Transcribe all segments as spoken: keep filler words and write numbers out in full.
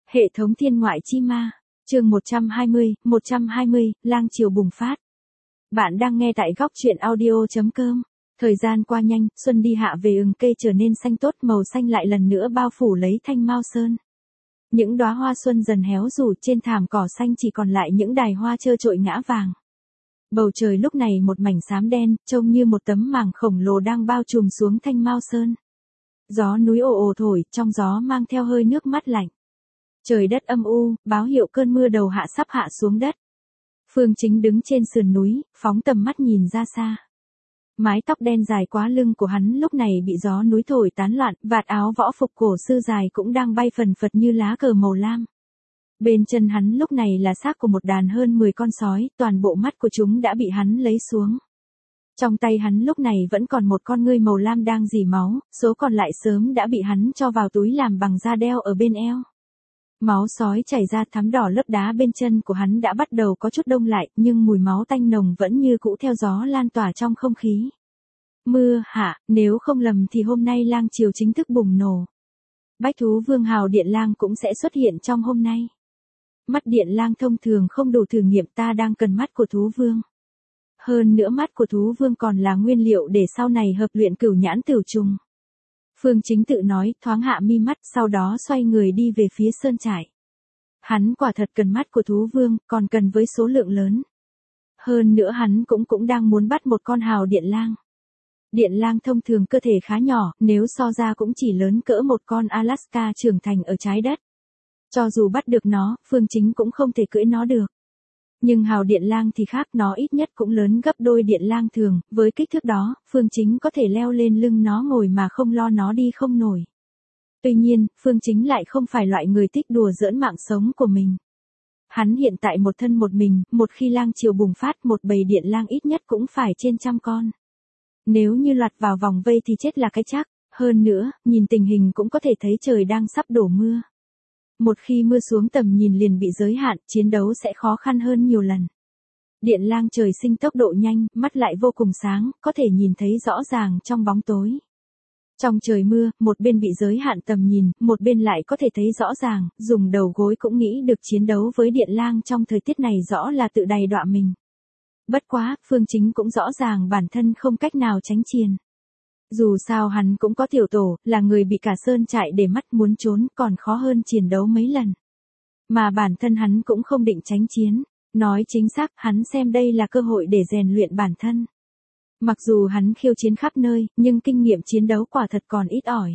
Hệ thống thiên ngoại chi ma, chương một trăm hai mươi, một trăm hai mươi, lang chiều bùng phát. Bạn đang nghe tại góc truyện audio chấm com. Thời gian qua nhanh, xuân đi hạ về, ừng cây trở nên xanh tốt, màu xanh lại lần nữa bao phủ lấy Thanh Mao Sơn. Những đóa hoa xuân dần héo rủ, trên thảm cỏ xanh chỉ còn lại những đài hoa trơ trội ngã vàng. Bầu trời lúc này một mảnh xám đen, trông như một tấm màng khổng lồ đang bao trùm xuống Thanh Mao Sơn. Gió núi ồ ồ thổi, trong gió mang theo hơi nước mát lạnh. Trời đất âm u, báo hiệu cơn mưa đầu hạ sắp hạ xuống đất. Phương Chính đứng trên sườn núi, phóng tầm mắt nhìn ra xa. Mái tóc đen dài quá lưng của hắn lúc này bị gió núi thổi tán loạn, vạt áo võ phục cổ sư dài cũng đang bay phần phật như lá cờ màu lam. Bên chân hắn lúc này là xác của một đàn hơn mười con sói, toàn bộ mắt của chúng đã bị hắn lấy xuống. Trong tay hắn lúc này vẫn còn một con ngươi màu lam đang rỉ máu, số còn lại sớm đã bị hắn cho vào túi làm bằng da đeo ở bên eo. Máu sói chảy ra thắm đỏ, lớp đá bên chân của hắn đã bắt đầu có chút đông lại, nhưng mùi máu tanh nồng vẫn như cũ theo gió lan tỏa trong không khí. Mưa hạ, nếu không lầm thì hôm nay lang chiều chính thức bùng nổ. Bách thú vương hào điện lang cũng sẽ xuất hiện trong hôm nay. Mắt điện lang thông thường không đủ thử nghiệm, ta đang cần mắt của thú vương. Hơn nữa mắt của thú vương còn là nguyên liệu để sau này hợp luyện cửu nhãn tửu trùng. Phương Chính tự nói, thoáng hạ mi mắt, sau đó xoay người đi về phía sơn trại. Hắn quả thật cần mắt của thú vương, còn cần với số lượng lớn. Hơn nữa hắn cũng cũng đang muốn bắt một con hào điện lang. Điện lang thông thường cơ thể khá nhỏ, nếu so ra cũng chỉ lớn cỡ một con Alaska trưởng thành ở trái đất. Cho dù bắt được nó, Phương Chính cũng không thể cưỡi nó được. Nhưng hào điện lang thì khác, nó ít nhất cũng lớn gấp đôi điện lang thường, với kích thước đó, Phương Chính có thể leo lên lưng nó ngồi mà không lo nó đi không nổi. Tuy nhiên, Phương Chính lại không phải loại người thích đùa giỡn mạng sống của mình. Hắn hiện tại một thân một mình, một khi lang chiều bùng phát, một bầy điện lang ít nhất cũng phải trên trăm con. Nếu như loạt vào vòng vây thì chết là cái chắc, hơn nữa, nhìn tình hình cũng có thể thấy trời đang sắp đổ mưa. Một khi mưa xuống tầm nhìn liền bị giới hạn, chiến đấu sẽ khó khăn hơn nhiều lần. Điện lang trời sinh tốc độ nhanh, mắt lại vô cùng sáng, có thể nhìn thấy rõ ràng trong bóng tối. Trong trời mưa, một bên bị giới hạn tầm nhìn, một bên lại có thể thấy rõ ràng, dùng đầu gối cũng nghĩ được chiến đấu với điện lang trong thời tiết này rõ là tự đày đọa mình. Bất quá, Phương Chính cũng rõ ràng bản thân không cách nào tránh chiến. Dù sao hắn cũng có tiểu tổ, là người bị cả sơn trại để mắt, muốn trốn còn khó hơn chiến đấu mấy lần. Mà bản thân hắn cũng không định tránh chiến. Nói chính xác, hắn xem đây là cơ hội để rèn luyện bản thân. Mặc dù hắn khiêu chiến khắp nơi, nhưng kinh nghiệm chiến đấu quả thật còn ít ỏi.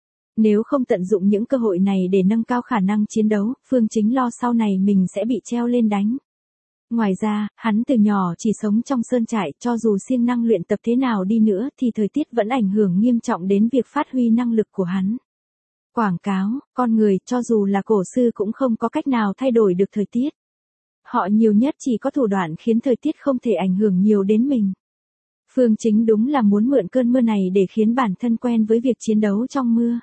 Nếu không tận dụng những cơ hội này để nâng cao khả năng chiến đấu, Phương Chính lo sau này mình sẽ bị treo lên đánh. Ngoài ra, hắn từ nhỏ chỉ sống trong sơn trại, cho dù siêng năng luyện tập thế nào đi nữa thì thời tiết vẫn ảnh hưởng nghiêm trọng đến việc phát huy năng lực của hắn. Quảng cáo, con người, cho dù là cổ sư cũng không có cách nào thay đổi được thời tiết. Họ nhiều nhất chỉ có thủ đoạn khiến thời tiết không thể ảnh hưởng nhiều đến mình. Phương Chính đúng là muốn mượn cơn mưa này để khiến bản thân quen với việc chiến đấu trong mưa.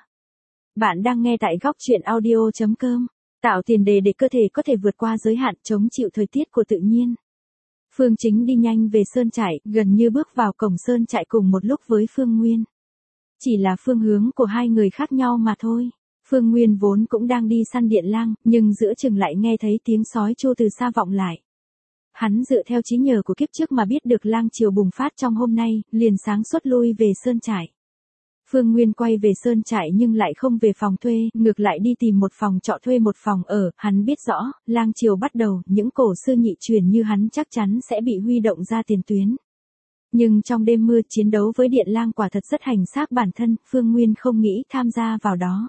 Bạn đang nghe tại góc truyện audio chấm com. Tạo tiền đề để cơ thể có thể vượt qua giới hạn chống chịu thời tiết của tự nhiên. Phương Chính đi nhanh về sơn trại, gần như bước vào cổng sơn trại cùng một lúc với Phương Nguyên. Chỉ là phương hướng của hai người khác nhau mà thôi. Phương Nguyên vốn cũng đang đi săn điện lang, nhưng giữa chừng lại nghe thấy tiếng sói tru từ xa vọng lại. Hắn dựa theo trí nhớ của kiếp trước mà biết được lang chiều bùng phát trong hôm nay, liền sáng suốt lui về sơn trại. Phương Nguyên quay về sơn trại nhưng lại không về phòng thuê, ngược lại đi tìm một phòng trọ thuê một phòng ở, hắn biết rõ, lang chiều bắt đầu, những cổ sư nhị truyền như hắn chắc chắn sẽ bị huy động ra tiền tuyến. Nhưng trong đêm mưa chiến đấu với điện lang quả thật rất hành xác bản thân, Phương Nguyên không nghĩ tham gia vào đó.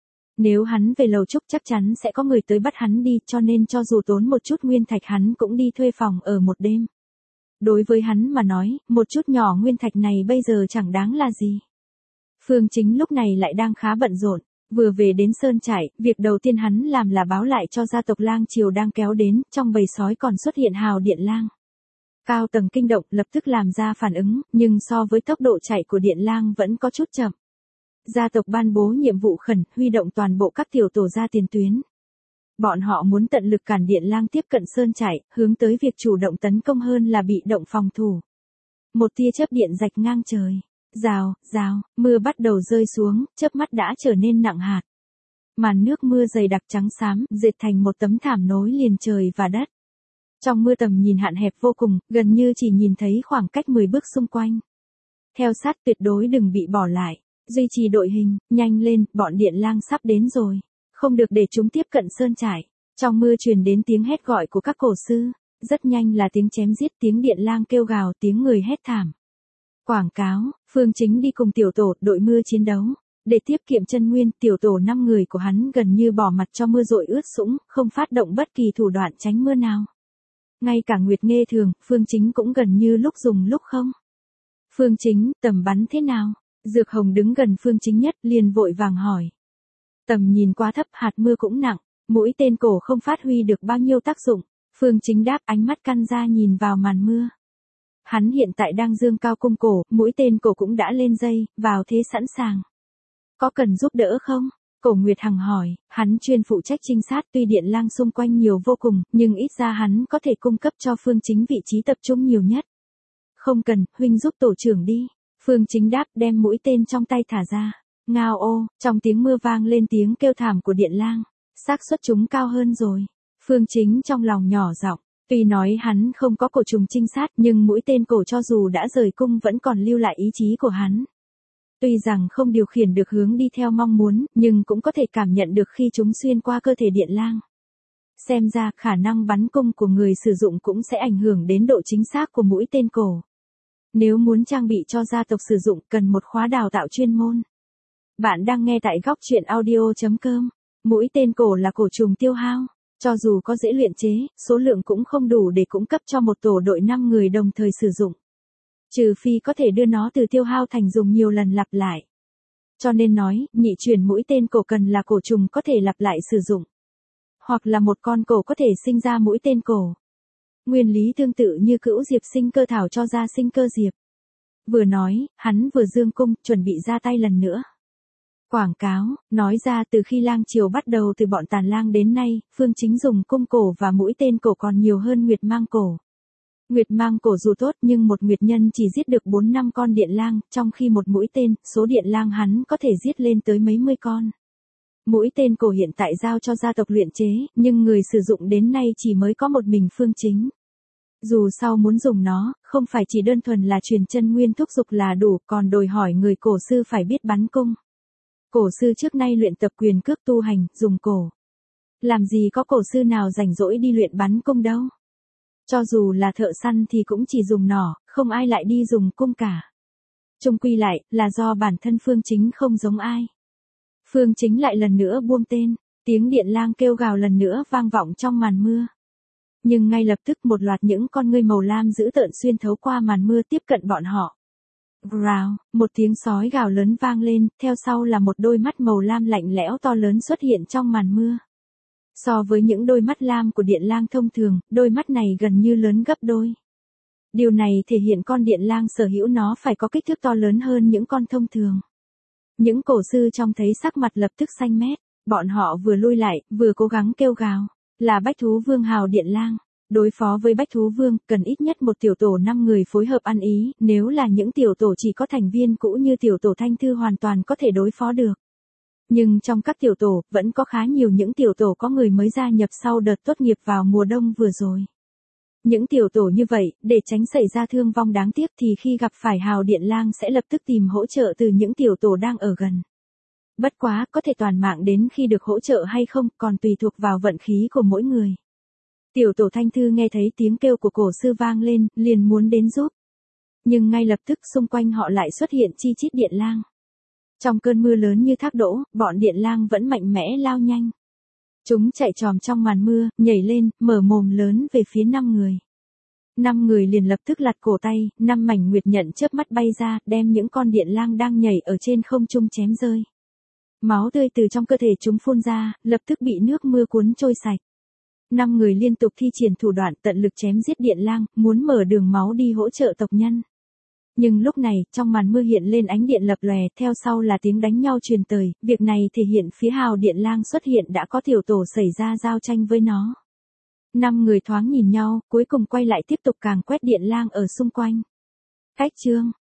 Nếu hắn về lầu trúc chắc chắn sẽ có người tới bắt hắn đi, cho nên cho dù tốn một chút nguyên thạch hắn cũng đi thuê phòng ở một đêm. Đối với hắn mà nói, một chút nhỏ nguyên thạch này bây giờ chẳng đáng là gì. Phương Chính lúc này lại đang khá bận rộn, vừa về đến sơn trại, việc đầu tiên hắn làm là báo lại cho gia tộc lang chiều đang kéo đến, trong bầy sói còn xuất hiện hào điện lang. Cao tầng kinh động, lập tức làm ra phản ứng, nhưng so với tốc độ chạy của điện lang vẫn có chút chậm. Gia tộc ban bố nhiệm vụ khẩn, huy động toàn bộ các tiểu tổ ra tiền tuyến. Bọn họ muốn tận lực cản điện lang tiếp cận sơn trại, hướng tới việc chủ động tấn công hơn là bị động phòng thủ. Một tia chớp điện rạch ngang trời. Rào, rào, mưa bắt đầu rơi xuống, chớp mắt đã trở nên nặng hạt. màn nước mưa dày đặc trắng xám, dệt thành một tấm thảm nối liền trời và đất. Trong mưa tầm nhìn hạn hẹp vô cùng, gần như chỉ nhìn thấy khoảng cách mười bước xung quanh. Theo sát tuyệt đối đừng bị bỏ lại. Duy trì đội hình, nhanh lên, bọn điện lang sắp đến rồi. Không được để chúng tiếp cận sơn trại. Trong mưa truyền đến tiếng hét gọi của các cổ sư. Rất nhanh là tiếng chém giết, tiếng điện lang kêu gào, tiếng người hét thảm. Quảng cáo, Phương Chính đi cùng tiểu tổ, đội mưa chiến đấu. Để tiết kiệm chân nguyên, tiểu tổ năm người của hắn gần như bỏ mặt cho mưa dội ướt sũng, không phát động bất kỳ thủ đoạn tránh mưa nào. Ngay cả Nguyệt Nghê Thường, Phương Chính cũng gần như lúc dùng lúc không. Phương Chính, tầm bắn thế nào? Dược Hồng đứng gần Phương Chính nhất, liền vội vàng hỏi. Tầm nhìn quá thấp, hạt mưa cũng nặng, mũi tên cổ không phát huy được bao nhiêu tác dụng. Phương Chính đáp, ánh mắt căn ra nhìn vào màn mưa. Hắn hiện tại đang dương cao cung cổ, mũi tên cổ cũng đã lên dây, vào thế sẵn sàng. Có cần giúp đỡ không? Cổ Nguyệt Hằng hỏi, hắn chuyên phụ trách trinh sát, tuy điện lang xung quanh nhiều vô cùng, nhưng ít ra hắn có thể cung cấp cho Phương Chính vị trí tập trung nhiều nhất. Không cần, huynh giúp tổ trưởng đi. Phương Chính đáp, đem mũi tên trong tay thả ra. Ngao ô, trong tiếng mưa vang lên tiếng kêu thảm của điện lang. Xác suất chúng cao hơn rồi. Phương Chính trong lòng nhỏ giọng, tuy nói hắn không có cổ trùng trinh sát, nhưng mũi tên cổ cho dù đã rời cung vẫn còn lưu lại ý chí của hắn. Tuy rằng không điều khiển được hướng đi theo mong muốn, nhưng cũng có thể cảm nhận được khi chúng xuyên qua cơ thể điện lang. Xem ra, khả năng bắn cung của người sử dụng cũng sẽ ảnh hưởng đến độ chính xác của mũi tên cổ. Nếu muốn trang bị cho gia tộc sử dụng, cần một khóa đào tạo chuyên môn. Bạn đang nghe tại góc truyện audio chấm com. Mũi tên cổ là cổ trùng tiêu hao. Cho dù có dễ luyện chế, số lượng cũng không đủ để cung cấp cho một tổ đội năm người đồng thời sử dụng. Trừ phi có thể đưa nó từ tiêu hao thành dùng nhiều lần lặp lại. Cho nên nói, nhị chuyển mũi tên cổ cần là cổ trùng có thể lặp lại sử dụng. Hoặc là một con cổ có thể sinh ra mũi tên cổ. Nguyên lý tương tự như cữu diệp sinh cơ thảo cho ra sinh cơ diệp. Vừa nói, hắn vừa dương cung, chuẩn bị ra tay lần nữa. Quảng cáo, nói ra từ khi lang triều bắt đầu từ bọn tàn lang đến nay, Phương Chính dùng cung cổ và mũi tên cổ còn nhiều hơn Nguyệt Mang cổ. Nguyệt Mang cổ dù tốt nhưng một nguyệt nhân chỉ giết được bốn năm con điện lang, trong khi một mũi tên, số điện lang hắn có thể giết lên tới mấy mươi con. Mũi tên cổ hiện tại giao cho gia tộc luyện chế, nhưng người sử dụng đến nay chỉ mới có một mình Phương Chính. Dù sau muốn dùng nó, không phải chỉ đơn thuần là truyền chân nguyên thúc dục là đủ, còn đòi hỏi người cổ sư phải biết bắn cung. Cổ sư trước nay luyện tập quyền cước tu hành, dùng cổ. Làm gì có cổ sư nào rảnh rỗi đi luyện bắn cung đâu. Cho dù là thợ săn thì cũng chỉ dùng nỏ, không ai lại đi dùng cung cả. Chung quy lại, là do bản thân Phương Chính không giống ai. Phương Chính lại lần nữa buông tên, tiếng điện lang kêu gào lần nữa vang vọng trong màn mưa. Nhưng ngay lập tức một loạt những con ngươi màu lam dữ tợn xuyên thấu qua màn mưa tiếp cận bọn họ. Rào, một tiếng sói gào lớn vang lên, theo sau là một đôi mắt màu lam lạnh lẽo to lớn xuất hiện trong màn mưa. So với những đôi mắt lam của điện lang thông thường, đôi mắt này gần như lớn gấp đôi. Điều này thể hiện con điện lang sở hữu nó phải có kích thước to lớn hơn những con thông thường. Những cổ sư trong thấy sắc mặt lập tức xanh mét, bọn họ vừa lui lại, vừa cố gắng kêu gào, là Bách Thú Vương hào điện lang. Đối phó với Bách Thú Vương, cần ít nhất một tiểu tổ năm người phối hợp ăn ý, nếu là những tiểu tổ chỉ có thành viên cũ như tiểu tổ Thanh Thư hoàn toàn có thể đối phó được. Nhưng trong các tiểu tổ, vẫn có khá nhiều những tiểu tổ có người mới gia nhập sau đợt tốt nghiệp vào mùa đông vừa rồi. Những tiểu tổ như vậy, để tránh xảy ra thương vong đáng tiếc thì khi gặp phải hào điện lang sẽ lập tức tìm hỗ trợ từ những tiểu tổ đang ở gần. Bất quá, có thể toàn mạng đến khi được hỗ trợ hay không, còn tùy thuộc vào vận khí của mỗi người. Tiểu tổ Thanh Thư nghe thấy tiếng kêu của cổ sư vang lên, liền muốn đến giúp. Nhưng ngay lập tức xung quanh họ lại xuất hiện chi chít điện lang. Trong cơn mưa lớn như thác đổ, bọn điện lang vẫn mạnh mẽ lao nhanh. Chúng chạy tròm trong màn mưa, nhảy lên, mở mồm lớn về phía năm người. Năm người liền lập tức lặt cổ tay, năm mảnh nguyệt nhận chớp mắt bay ra, đem những con điện lang đang nhảy ở trên không trung chém rơi. Máu tươi từ trong cơ thể chúng phun ra, lập tức bị nước mưa cuốn trôi sạch. Năm người liên tục thi triển thủ đoạn tận lực chém giết điện lang, muốn mở đường máu đi hỗ trợ tộc nhân. Nhưng lúc này, trong màn mưa hiện lên ánh điện lập lòe, theo sau là tiếng đánh nhau truyền tới, việc này thể hiện phía hào điện lang xuất hiện đã có tiểu tổ xảy ra giao tranh với nó. Năm người thoáng nhìn nhau, cuối cùng quay lại tiếp tục càng quét điện lang ở xung quanh. Cách chương,